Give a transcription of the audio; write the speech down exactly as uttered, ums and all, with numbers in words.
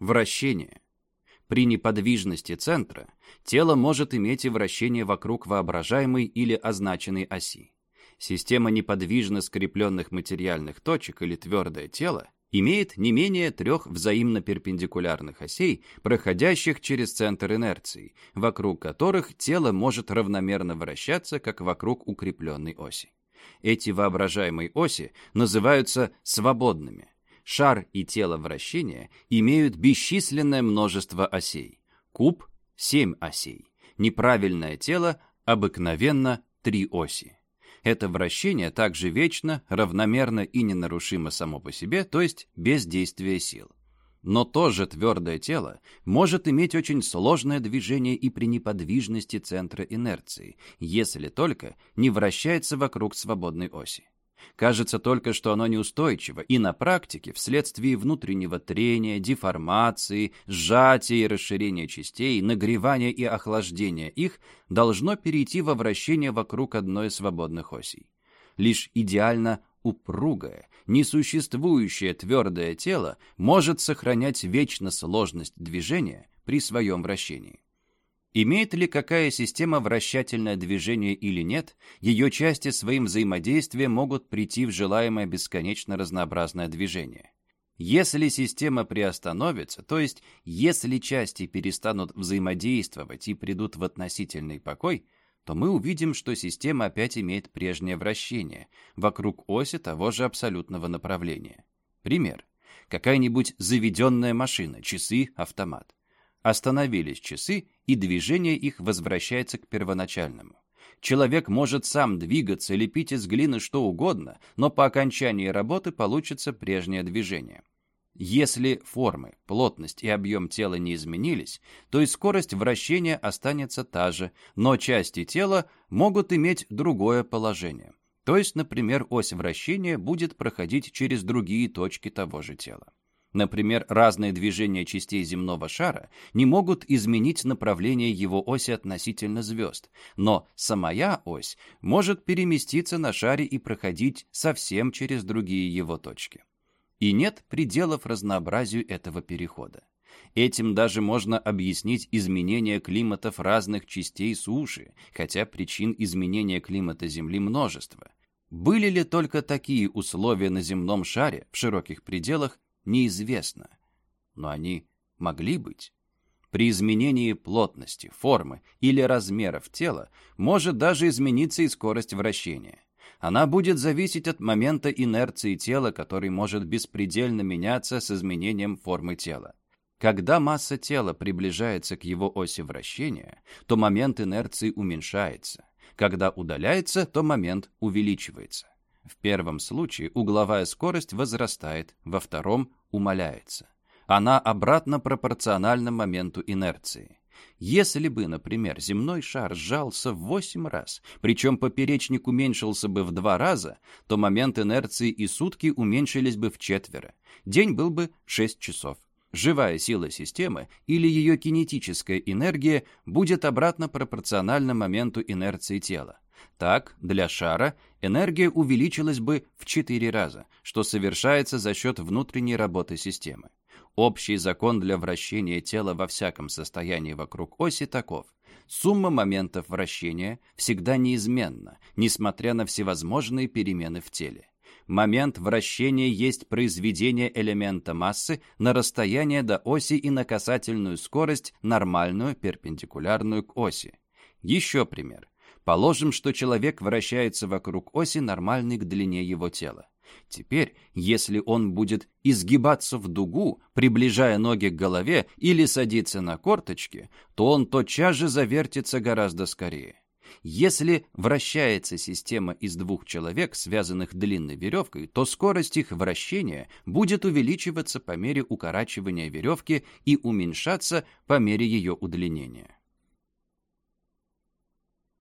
Вращение. При неподвижности центра тело может иметь и вращение вокруг воображаемой или означенной оси. Система неподвижно скрепленных материальных точек или твердое тело имеет не менее трех взаимно перпендикулярных осей, проходящих через центр инерции, вокруг которых тело может равномерно вращаться, как вокруг укрепленной оси. Эти воображаемые оси называются свободными. Шар и тело вращения имеют бесчисленное множество осей. Куб – семь осей. Неправильное тело – обыкновенно три оси. Это вращение также вечно, равномерно и ненарушимо само по себе, то есть без действия сил. Но тоже твердое тело может иметь очень сложное движение и при неподвижности центра инерции, если только не вращается вокруг свободной оси. Кажется только, что оно неустойчиво, и на практике вследствие внутреннего трения, деформации, сжатия и расширения частей, нагревания и охлаждения их должно перейти во вращение вокруг одной из свободных осей. Лишь идеально упругое, несуществующее твердое тело может сохранять вечно сложность движения при своем вращении. Имеет ли какая система вращательное движение или нет, ее части своим взаимодействием могут прийти в желаемое бесконечно разнообразное движение. Если система приостановится, то есть если части перестанут взаимодействовать и придут в относительный покой, то мы увидим, что система опять имеет прежнее вращение вокруг оси того же абсолютного направления. Пример. Какая-нибудь заведенная машина, часы, автомат. Остановились часы, и движение их возвращается к первоначальному. Человек может сам двигаться, лепить из глины что угодно, но по окончании работы получится прежнее движение. Если формы, плотность и объем тела не изменились, то и скорость вращения останется та же, но части тела могут иметь другое положение. То есть, например, ось вращения будет проходить через другие точки того же тела. Например, разные движения частей земного шара не могут изменить направление его оси относительно звезд, но самая ось может переместиться на шаре и проходить совсем через другие его точки. И нет пределов разнообразию этого перехода. Этим даже можно объяснить изменение климатов разных частей суши, хотя причин изменения климата Земли множество. Были ли только такие условия на земном шаре в широких пределах, неизвестно, но они могли быть. При изменении плотности, формы или размеров тела может даже измениться и скорость вращения. Она будет зависеть от момента инерции тела, который может беспредельно меняться с изменением формы тела. Когда масса тела приближается к его оси вращения, то момент инерции уменьшается. Когда удаляется, то момент увеличивается. В первом случае угловая скорость возрастает, во втором умаляется. Она обратно пропорциональна моменту инерции. Если бы, например, земной шар сжался в восемь раз, причем поперечник уменьшился бы в два раза, то момент инерции и сутки уменьшились бы вчетверо. День был бы шесть часов. Живая сила системы или ее кинетическая энергия будет обратно пропорциональна моменту инерции тела. Так, для шара энергия увеличилась бы в четыре раза, что совершается за счет внутренней работы системы. Общий закон для вращения тела во всяком состоянии вокруг оси таков. Сумма моментов вращения всегда неизменна, несмотря на всевозможные перемены в теле. Момент вращения есть произведение элемента массы на расстояние до оси и на касательную скорость, нормальную, перпендикулярную к оси. Еще пример. Положим, что человек вращается вокруг оси, нормальной к длине его тела. Теперь, если он будет изгибаться в дугу, приближая ноги к голове или садиться на корточки, то он тотчас же завертится гораздо скорее. Если вращается система из двух человек, связанных длинной веревкой, то скорость их вращения будет увеличиваться по мере укорачивания веревки и уменьшаться по мере ее удлинения.